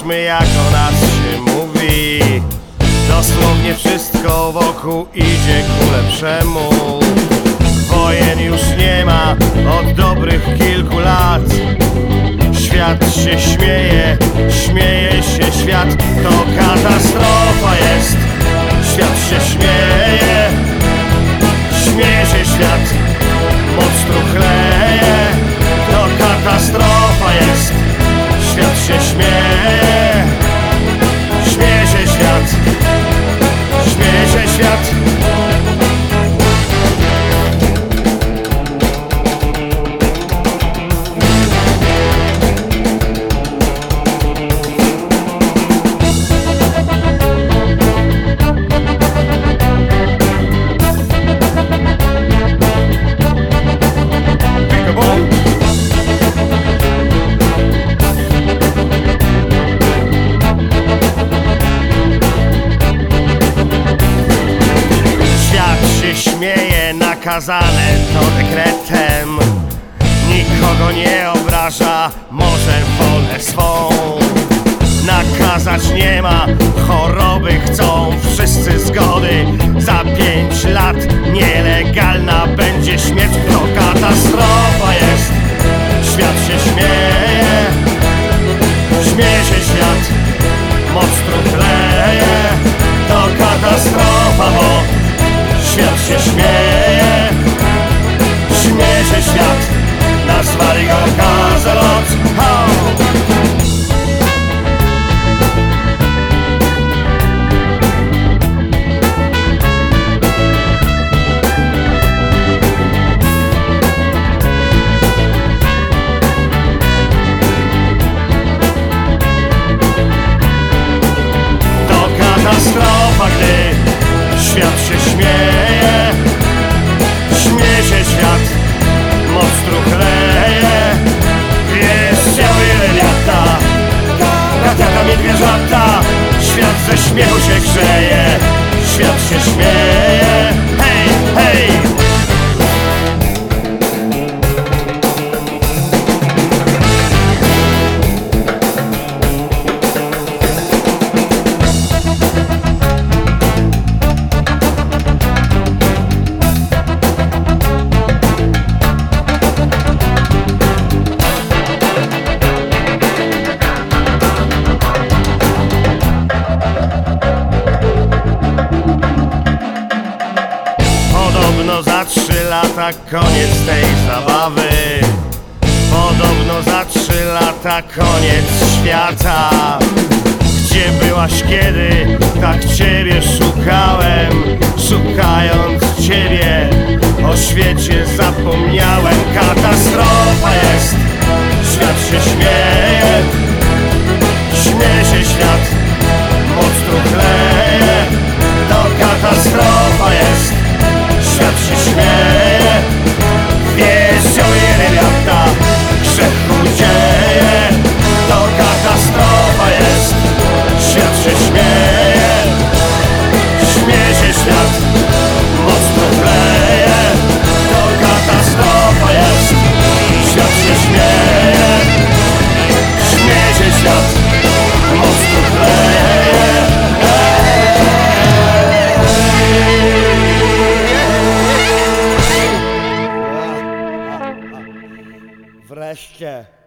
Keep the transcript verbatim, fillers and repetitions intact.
Patrzmy, jak o nas się mówi. Dosłownie wszystko wokół idzie ku lepszemu. Wojen już nie ma od dobrych kilku lat. Świat się śmieje, śmieje się świat. To katastrofa jest. Świat się śmieje, śmieje się świat. Moc truchleje, to katastrofa jest. Świat się śmieje, śmieje się świat, śmieje się świat. Śmieje, nakazane to dekretem. Nikogo nie obraża, może wolę swą nakazać nie ma. Choroby chcą wszyscy zgody. Za pięć lat nielegalna będzie śmierć. To katastrofa jest. Świat się śmieje, śmieje się świat. Moc truchleje, to katastrofa, bo świat się śmieje, śmieje się świat. Nazwali go Kazelot. To katastrofa, gdy świat się śmieje, śmieje się świat. Moc truchleje, jest ciało ile lata. Ratata medwieżata, świat ze śmiechu się grzeje. Świat się śmieje, hej, hej. Podobno za trzy lata koniec tej zabawy. Podobno za trzy lata koniec świata. Gdzie byłaś kiedy tak ciebie szukałem? Szukając ciebie o świecie zapomniałem. Katastrofa jest. Świat się śmieje, śmieje się świat. Moc truchleje, to katastrofa jest. Świat się śmieje, wieść o ile lata. Grzechu dzieje, to katastrofa jest. Świat się śmieje, śmieje się świat. Moc truchleje, to katastrofa jest. Świat się śmieje, śmieje się świat. Moc truchleje. Wreszcie.